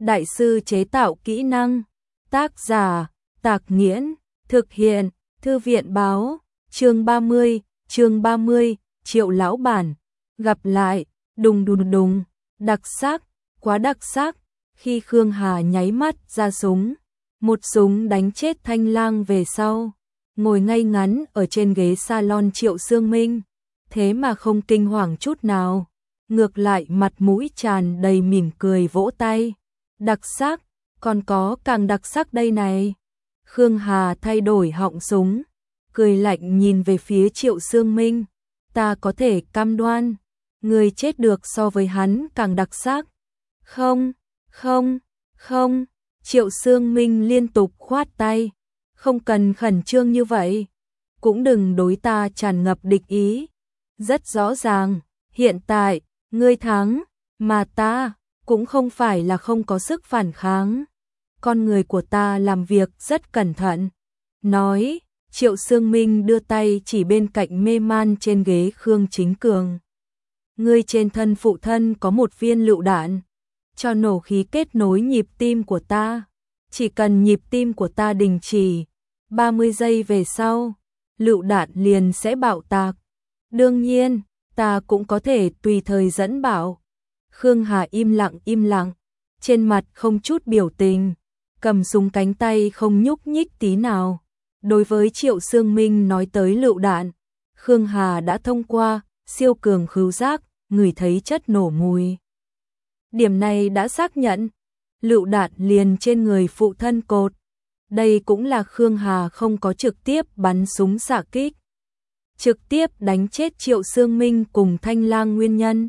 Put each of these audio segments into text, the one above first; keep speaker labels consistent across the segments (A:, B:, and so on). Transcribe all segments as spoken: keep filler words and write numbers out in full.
A: Đại sư chế tạo kỹ năng. Tác giả, Tạc Nghiễn. Thực hiện, Thư viện báo. Chương ba mươi, chương ba mươi, Triệu lão bản. Gặp lại, đùng đùng đùng, đặc sắc, quá đặc sắc. Khi Khương Hà nháy mắt ra súng, một súng đánh chết Thanh Lang về sau, ngồi ngay ngắn ở trên ghế salon Triệu Sương Minh, thế mà không kinh hoàng chút nào, ngược lại mặt mũi tràn đầy mỉm cười vỗ tay. Đặc sắc, còn có càng đặc sắc đây này. Khương Hà thay đổi họng súng, cười lạnh nhìn về phía Triệu Sương Minh. Ta có thể cam đoan, người chết được so với hắn càng đặc sắc. Không, không, không, Triệu Sương Minh liên tục khoát tay. Không cần khẩn trương như vậy, cũng đừng đối ta tràn ngập địch ý. Rất rõ ràng, hiện tại, ngươi thắng, mà ta cũng không phải là không có sức phản kháng. Con người của ta làm việc rất cẩn thận. Nói, Triệu Sương Minh đưa tay chỉ bên cạnh mê man trên ghế Khương Chính Cường. Ngươi trên thân phụ thân có một viên lựu đạn, cho nổ khí kết nối nhịp tim của ta. Chỉ cần nhịp tim của ta đình chỉ, ba mươi giây về sau, lựu đạn liền sẽ bạo tạc. Đương nhiên, ta cũng có thể tùy thời dẫn bạo. Khương Hà im lặng im lặng, trên mặt không chút biểu tình, cầm súng cánh tay không nhúc nhích tí nào. Đối với Triệu Sương Minh nói tới lựu đạn, Khương Hà đã thông qua siêu cường khứu giác, ngửi thấy chất nổ mùi. Điểm này đã xác nhận, lựu đạn liền trên người phụ thân cột. Đây cũng là Khương Hà không có trực tiếp bắn súng xạ kích, trực tiếp đánh chết Triệu Sương Minh cùng Thanh Lang nguyên nhân.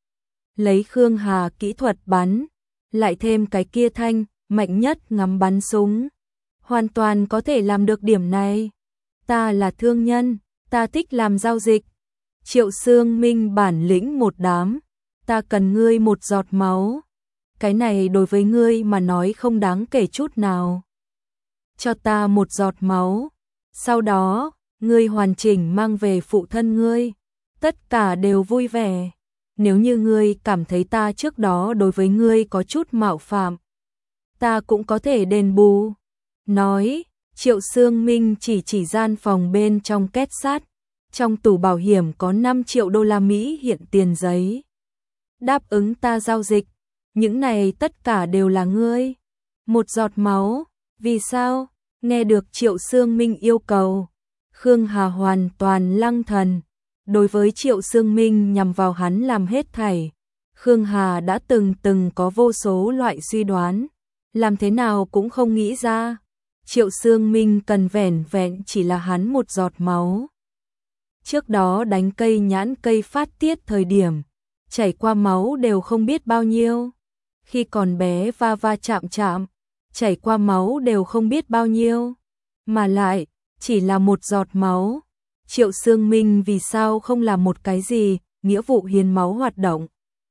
A: Lấy Khương Hà kỹ thuật bắn, lại thêm cái kia thanh mạnh nhất ngắm bắn súng, hoàn toàn có thể làm được điểm này. Ta là thương nhân, ta thích làm giao dịch. Triệu Sương Minh bản lĩnh một đám, ta cần ngươi một giọt máu. Cái này đối với ngươi mà nói không đáng kể chút nào. Cho ta một giọt máu, sau đó, ngươi hoàn chỉnh mang về phụ thân ngươi. Tất cả đều vui vẻ. Nếu như ngươi cảm thấy ta trước đó đối với ngươi có chút mạo phạm, ta cũng có thể đền bù. Nói, Triệu Sương Minh chỉ chỉ gian phòng bên trong két sắt. Trong tủ bảo hiểm có năm triệu đô la Mỹ hiện tiền giấy. Đáp ứng ta giao dịch, những này tất cả đều là ngươi. Một giọt máu, vì sao? Nghe được Triệu Sương Minh yêu cầu, Khương Hà hoàn toàn lăng thần. Đối với Triệu Sương Minh nhằm vào hắn làm hết thảy, Khương Hà đã từng từng có vô số loại suy đoán, làm thế nào cũng không nghĩ ra. Triệu Sương Minh cần vẻn vẹn chỉ là hắn một giọt máu. Trước đó đánh cây nhãn cây phát tiết thời điểm, chảy qua máu đều không biết bao nhiêu. Khi còn bé va va chạm chạm, chảy qua máu đều không biết bao nhiêu. Mà lại, chỉ là một giọt máu. Triệu Sương Minh vì sao không làm một cái gì, nghĩa vụ hiến máu hoạt động.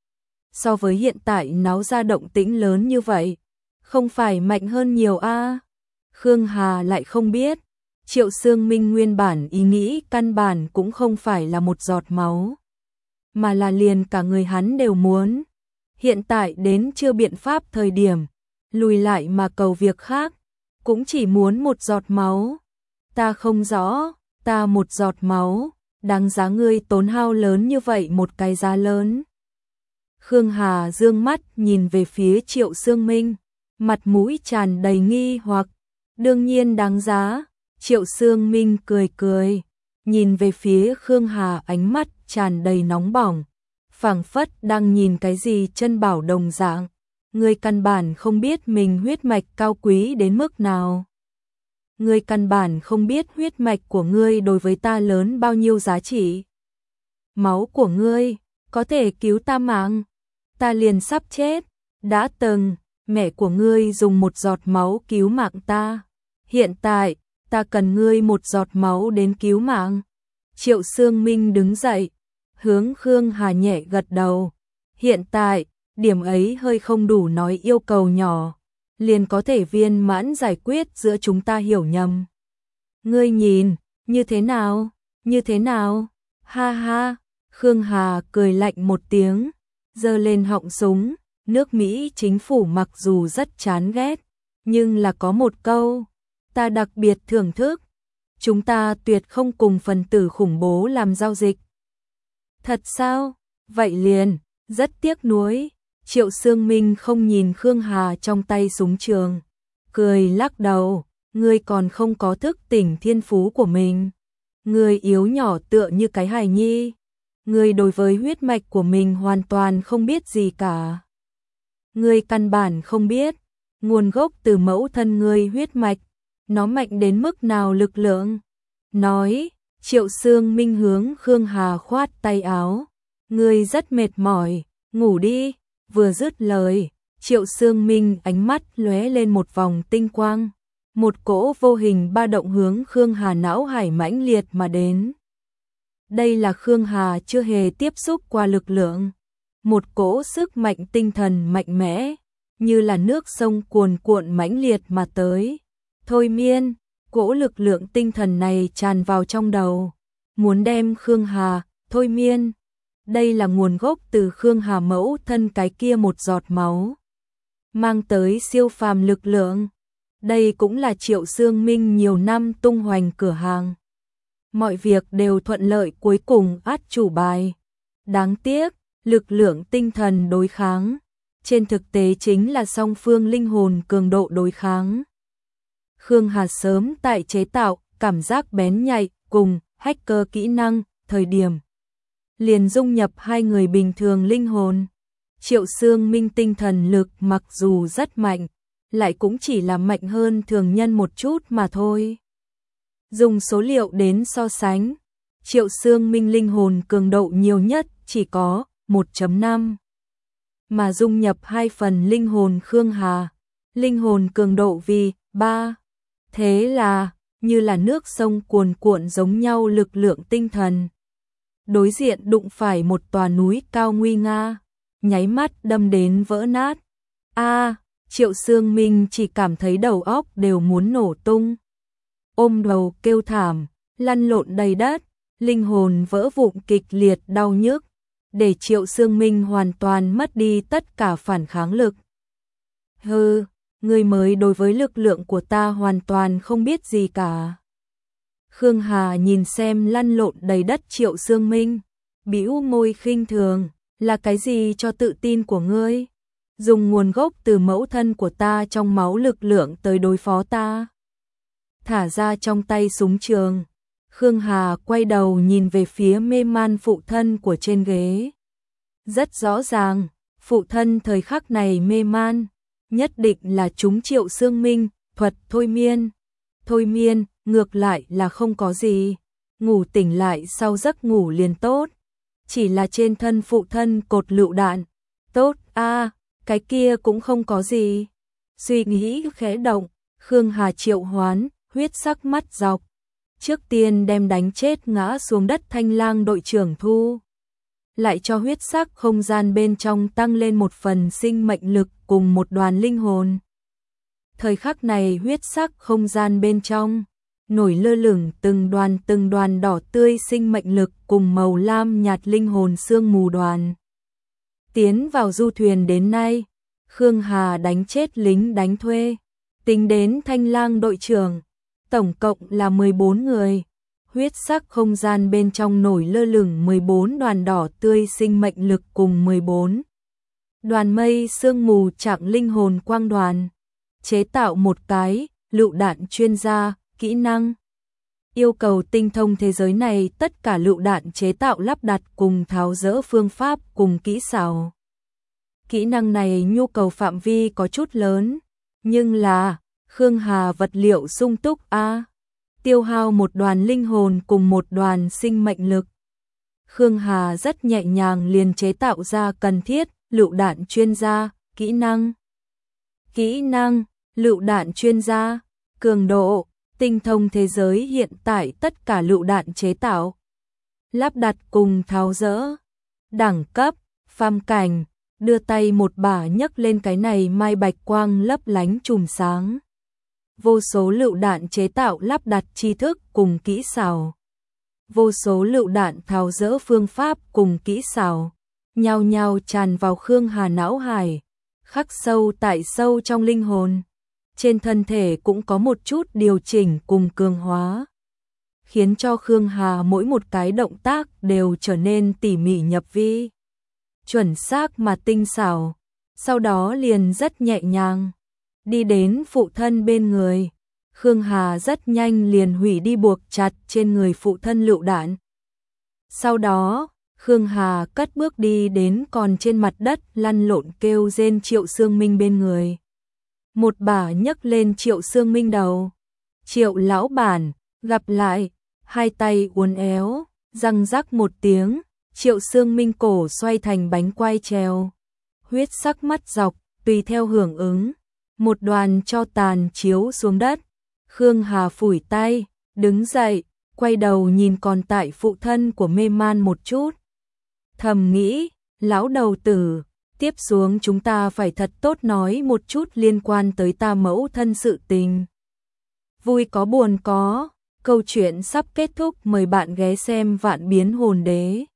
A: So với hiện tại náo ra động tĩnh lớn như vậy, không phải mạnh hơn nhiều a? À? Khương Hà lại không biết, Triệu Sương Minh nguyên bản ý nghĩ căn bản cũng không phải là một giọt máu, mà là liền cả người hắn đều muốn. Hiện tại đến chưa biện pháp thời điểm, lùi lại mà cầu việc khác, cũng chỉ muốn một giọt máu. Ta không rõ, ta một giọt máu, đáng giá ngươi tốn hao lớn như vậy một cái giá lớn. Khương Hà dương mắt nhìn về phía Triệu Sương Minh, mặt mũi tràn đầy nghi hoặc. Đương nhiên đáng giá. Triệu Sương Minh cười cười, nhìn về phía Khương Hà ánh mắt tràn đầy nóng bỏng, phảng phất đang nhìn cái gì chân bảo đồng dạng. Ngươi căn bản không biết mình huyết mạch cao quý đến mức nào. Ngươi căn bản không biết huyết mạch của ngươi đối với ta lớn bao nhiêu giá trị. Máu của ngươi có thể cứu ta mạng, ta liền sắp chết. Đã từng, mẹ của ngươi dùng một giọt máu cứu mạng ta. Hiện tại, ta cần ngươi một giọt máu đến cứu mạng. Triệu Sương Minh đứng dậy, hướng Khương Hà nhẹ gật đầu. Hiện tại, điểm ấy hơi không đủ nói yêu cầu nhỏ, liền có thể viên mãn giải quyết giữa chúng ta hiểu nhầm. Ngươi nhìn, như thế nào, như thế nào? Ha ha, Khương Hà cười lạnh một tiếng, giơ lên họng súng, nước Mỹ chính phủ mặc dù rất chán ghét, nhưng là có một câu, ta đặc biệt thưởng thức. Chúng ta tuyệt không cùng phần tử khủng bố làm giao dịch. Thật sao? Vậy liền, rất tiếc nuối. Triệu Sương Minh không nhìn Khương Hà trong tay súng trường, cười lắc đầu, ngươi còn không có thức tỉnh thiên phú của mình. Ngươi yếu nhỏ tựa như cái hài nhi. Ngươi đối với huyết mạch của mình hoàn toàn không biết gì cả. Ngươi căn bản không biết, nguồn gốc từ mẫu thân ngươi huyết mạch, nó mạnh đến mức nào lực lượng. Nói, Triệu Sương Minh hướng Khương Hà khoát tay áo. Ngươi rất mệt mỏi, ngủ đi. Vừa dứt lời, Triệu Sương Minh ánh mắt lóe lên một vòng tinh quang. Một cỗ vô hình ba động hướng Khương Hà não hải mãnh liệt mà đến. Đây là Khương Hà chưa hề tiếp xúc qua lực lượng. Một cỗ sức mạnh tinh thần mạnh mẽ, như là nước sông cuồn cuộn mãnh liệt mà tới. Thôi miên, cỗ lực lượng tinh thần này tràn vào trong đầu, muốn đem Khương Hà thôi miên. Đây là nguồn gốc từ Khương Hà mẫu thân cái kia một giọt máu, mang tới siêu phàm lực lượng. Đây cũng là Triệu Sương Minh nhiều năm tung hoành cửa hàng. Mọi việc đều thuận lợi, cuối cùng át chủ bài. Đáng tiếc, lực lượng tinh thần đối kháng, trên thực tế chính là song phương linh hồn cường độ đối kháng. Khương Hà sớm tại chế tạo cảm giác bén nhạy cùng hacker kỹ năng, thời điểm liền dung nhập hai người bình thường linh hồn. Triệu Sương Minh tinh thần lực mặc dù rất mạnh, lại cũng chỉ là mạnh hơn thường nhân một chút mà thôi. Dùng số liệu đến so sánh, Triệu Sương Minh linh hồn cường độ nhiều nhất chỉ có một chấm năm, mà dung nhập hai phần linh hồn Khương Hà, linh hồn cường độ vì ba. Thế là, như là nước sông cuồn cuộn giống nhau lực lượng tinh thần. Đối diện đụng phải một tòa núi cao nguy nga, nháy mắt đâm đến vỡ nát. A, Triệu Sương Minh chỉ cảm thấy đầu óc đều muốn nổ tung. Ôm đầu kêu thảm, lăn lộn đầy đất, linh hồn vỡ vụn kịch liệt đau nhức, để Triệu Sương Minh hoàn toàn mất đi tất cả phản kháng lực. Hừ, ngươi mới đối với lực lượng của ta hoàn toàn không biết gì cả. Khương Hà nhìn xem lăn lộn đầy đất Triệu Sương Minh, bĩu môi khinh thường, là cái gì cho tự tin của ngươi? Dùng nguồn gốc từ mẫu thân của ta trong máu lực lượng tới đối phó ta. Thả ra trong tay súng trường, Khương Hà quay đầu nhìn về phía mê man phụ thân của trên ghế. Rất rõ ràng, phụ thân thời khắc này mê man, nhất định là chúng Triệu Sương Minh thuật thôi miên. Thôi miên, ngược lại là không có gì, ngủ tỉnh lại sau giấc ngủ liền tốt. Chỉ là trên thân phụ thân cột lựu đạn. Tốt a, à, cái kia cũng không có gì. Suy nghĩ khẽ động, Khương Hà triệu hoán huyết sắc mắt dọc. Trước tiên đem đánh chết ngã xuống đất Thanh Lang đội trưởng thu. Lại cho huyết sắc không gian bên trong tăng lên một phần sinh mệnh lực cùng một đoàn linh hồn. Thời khắc này huyết sắc không gian bên trong nổi lơ lửng từng đoàn từng đoàn đỏ tươi sinh mệnh lực cùng màu lam nhạt linh hồn sương mù đoàn. Tiến vào du thuyền đến nay, Khương Hà đánh chết lính đánh thuê, tính đến Thanh Lang đội trưởng, tổng cộng là mười bốn người. Huyết sắc không gian bên trong nổi lơ lửng mười bốn đoàn đỏ tươi sinh mệnh lực cùng mười bốn đoàn mây sương mù trạng linh hồn quang đoàn. Chế tạo một cái lựu đạn chuyên gia, kỹ năng. Yêu cầu tinh thông thế giới này tất cả lựu đạn chế tạo lắp đặt cùng tháo dỡ phương pháp cùng kỹ xảo. Kỹ năng này nhu cầu phạm vi có chút lớn, nhưng là Khương Hà vật liệu sung túc a, tiêu hao một đoàn linh hồn cùng một đoàn sinh mệnh lực. Khương Hà rất nhẹ nhàng liền chế tạo ra cần thiết lựu đạn chuyên gia, kỹ năng. Kỹ năng lựu đạn chuyên gia, cường độ, tinh thông thế giới hiện tại tất cả lựu đạn chế tạo, lắp đặt cùng tháo dỡ, đẳng cấp, phàm cảnh, đưa tay một bả nhấc lên cái này mai bạch quang lấp lánh chùm sáng. Vô số lựu đạn chế tạo lắp đặt tri thức cùng kỹ xảo. Vô số lựu đạn tháo dỡ phương pháp cùng kỹ xảo, nhao nhao tràn vào Khương Hà não hải, khắc sâu tại sâu trong linh hồn. Trên thân thể cũng có một chút điều chỉnh cùng cường hóa, khiến cho Khương Hà mỗi một cái động tác đều trở nên tỉ mỉ nhập vi, chuẩn xác mà tinh xảo. Sau đó liền rất nhẹ nhàng đi đến phụ thân bên người. Khương Hà rất nhanh liền hủy đi buộc chặt trên người phụ thân lựu đạn. Sau đó, Khương Hà cất bước đi đến còn trên mặt đất lăn lộn kêu rên Triệu Sương Minh bên người. Một bà nhấc lên Triệu Sương Minh đầu. Triệu lão bản, gặp lại, hai tay uốn éo, răng rắc một tiếng, Triệu Sương Minh cổ xoay thành bánh quai treo. Huyết sắc mắt dọc, tùy theo hưởng ứng, một đoàn tro tàn chiếu xuống đất. Khương Hà phủi tay, đứng dậy, quay đầu nhìn còn tại phụ thân của mê man một chút. Thầm nghĩ, lão đầu tử, tiếp xuống chúng ta phải thật tốt nói một chút liên quan tới ta mẫu thân sự tình. Vui có buồn có, câu chuyện sắp kết thúc, mời bạn ghé xem Vạn Biến Hồn Đế.